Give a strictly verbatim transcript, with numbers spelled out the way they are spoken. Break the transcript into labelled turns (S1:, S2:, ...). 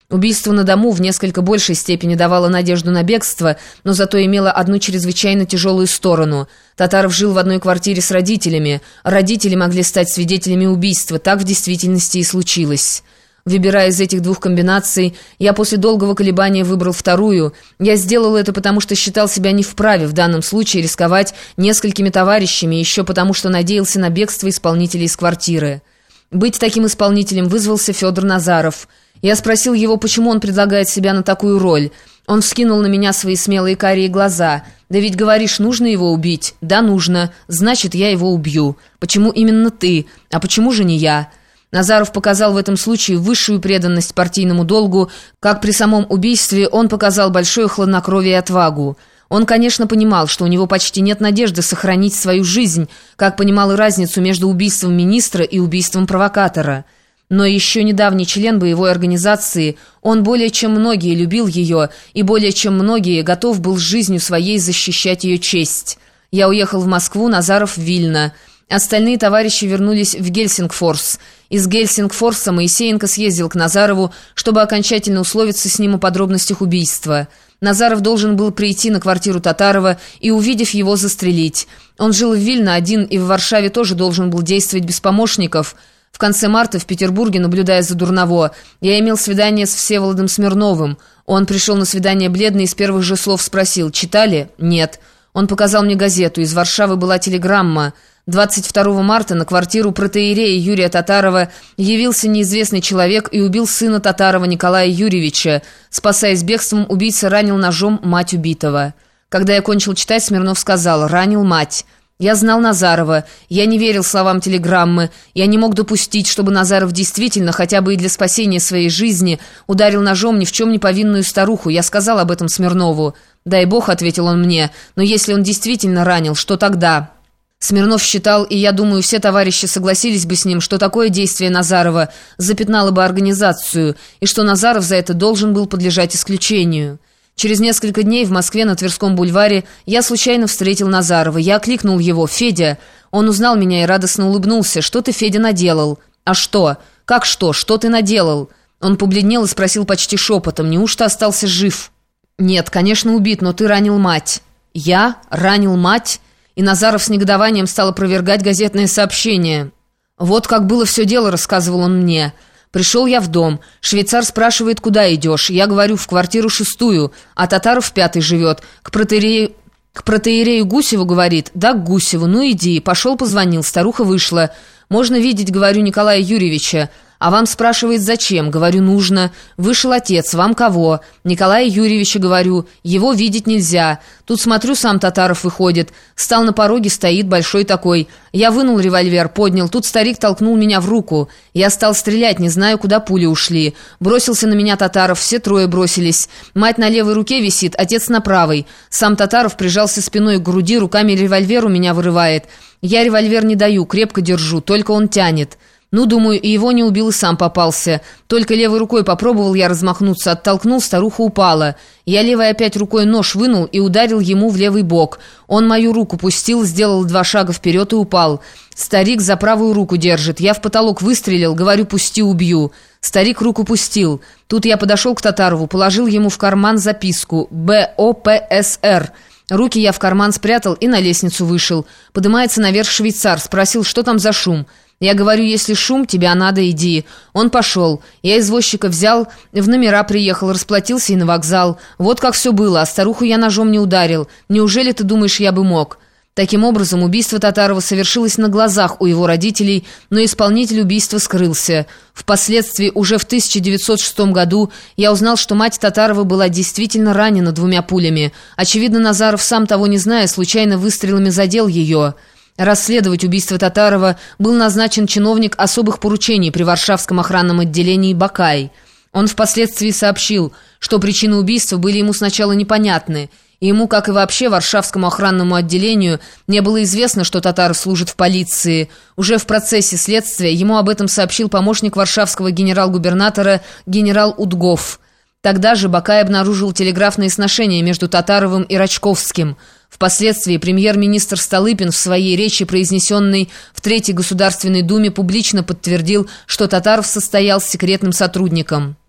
S1: Убийство на дому в несколько большей степени давало надежду на бегство, но зато имело одну чрезвычайно тяжелую сторону. Татаров жил в одной квартире с родителями. Родители могли стать свидетелями убийства. Так в действительности и случилось. Выбирая из этих двух комбинаций, я после долгого колебания выбрал вторую. Я сделал это потому, что считал себя не вправе в данном случае рисковать несколькими товарищами, еще потому, что надеялся на бегство исполнителей из квартиры. Быть таким исполнителем вызвался Федор Назаров. Я спросил его, почему он предлагает себя на такую роль. Он вскинул на меня свои смелые карие глаза. «Да ведь, говоришь, нужно его убить?» «Да, нужно. Значит, я его убью. Почему именно ты? А почему же не я?» Назаров показал в этом случае высшую преданность партийному долгу, как при самом убийстве он показал большое хладнокровие и отвагу. Он, конечно, понимал, что у него почти нет надежды сохранить свою жизнь, как понимал и разницу между убийством министра и убийством провокатора. Но еще недавний член боевой организации, он более чем многие любил ее, и более чем многие готов был с жизнью своей защищать ее честь. Я уехал в Москву, Назаров в Вильно. Остальные товарищи вернулись в Гельсингфорс. Из Гельсингфорса Моисеенко съездил к Назарову, чтобы окончательно условиться с ним о подробностях убийства. Назаров должен был прийти на квартиру Татарова и, увидев его, застрелить. Он жил в Вильно один и в Варшаве тоже должен был действовать без помощников. В конце марта в Петербурге, наблюдая за Дурново, я имел свидание с Всеволодом Смирновым. Он пришел на свидание бледный и с первых же слов спросил: «Читали?» «Нет». Он показал мне газету. Из Варшавы была телеграмма. двадцать второго марта на квартиру протоиерея Юрия Татарова явился неизвестный человек и убил сына Татарова Николая Юрьевича. Спасаясь бегством, убийца ранил ножом мать убитого. Когда я кончил читать, Смирнов сказал: «Ранил мать». Я знал Назарова. Я не верил словам телеграммы. Я не мог допустить, чтобы Назаров действительно, хотя бы и для спасения своей жизни, ударил ножом ни в чем не повинную старуху. Я сказал об этом Смирнову. «Дай бог», — ответил он мне, — «но если он действительно ранил, что тогда?» Смирнов считал, и я думаю, все товарищи согласились бы с ним, что такое действие Назарова запятнало бы организацию, и что Назаров за это должен был подлежать исключению. Через несколько дней в Москве на Тверском бульваре я случайно встретил Назарова. Я окликнул его: «Федя». Он узнал меня и радостно улыбнулся. «Что ты, Федя, наделал?» «А что? Как что? Что ты наделал?» Он побледнел и спросил почти шепотом: «Неужто остался жив?» «Нет, конечно, убит, но ты ранил мать». «Я? Ранил мать?» И Назаров с негодованием стал опровергать газетное сообщение. «Вот как было все дело», — рассказывал он мне. «Пришел я в дом. Швейцар спрашивает, куда идешь. Я говорю, в квартиру шестую, а Татаров в пятой живет. К протоиерею, к протоиерею Гусеву, говорит. Да, к Гусеву. Ну иди». Пошел, позвонил. Старуха вышла. «Можно видеть, говорю, Николая Юрьевича». «А вам спрашивает, зачем?» Говорю, нужно. «Вышел отец. Вам кого?» «Николая Юрьевича», говорю. «Его видеть нельзя». Тут смотрю, сам Татаров выходит. Стал на пороге, стоит, большой такой. Я вынул револьвер, поднял. Тут старик толкнул меня в руку. Я стал стрелять, не знаю, куда пули ушли. Бросился на меня Татаров, все трое бросились. Мать на левой руке висит, отец на правой. Сам Татаров прижался спиной к груди, руками револьвер у меня вырывает. Я револьвер не даю, крепко держу, только он тянет. Ну, думаю, и его не убил, и сам попался. Только левой рукой попробовал я размахнуться, оттолкнул, старуха упала. Я левой опять рукой нож вынул и ударил ему в левый бок. Он мою руку пустил, сделал два шага вперед и упал. Старик за правую руку держит. Я в потолок выстрелил, говорю, пусти, убью. Старик руку пустил. Тут я подошел к Татарову, положил ему в карман записку «Б О П С Р». Руки я в карман спрятал и на лестницу вышел. Поднимается наверх швейцар, спросил, что там за шум. Я говорю, если шум, тебя надо, иди. Он пошел. Я извозчика взял, в номера приехал, расплатился и на вокзал. Вот как все было, а старуху я ножом не ударил. Неужели ты думаешь, я бы мог?» Таким образом, убийство Татарова совершилось на глазах у его родителей, но исполнитель убийства скрылся. Впоследствии, уже в тысяча девятьсот шестом году, я узнал, что мать Татарова была действительно ранена двумя пулями. Очевидно, Назаров, сам того не зная, случайно выстрелами задел ее. Расследовать убийство Татарова был назначен чиновник особых поручений при Варшавском охранном отделении Бакай. Он впоследствии сообщил, что причины убийства были ему сначала непонятны, и ему, как и вообще Варшавскому охранному отделению, не было известно, что Татаров служит в полиции. Уже в процессе следствия ему об этом сообщил помощник варшавского генерал-губернатора генерал Удгов. Тогда же Бакай обнаружил телеграфные сношения между Татаровым и Рачковским. Впоследствии премьер-министр Столыпин в своей речи, произнесенной в Третьей Государственной Думе, публично подтвердил, что Татаров состоял с секретным сотрудником.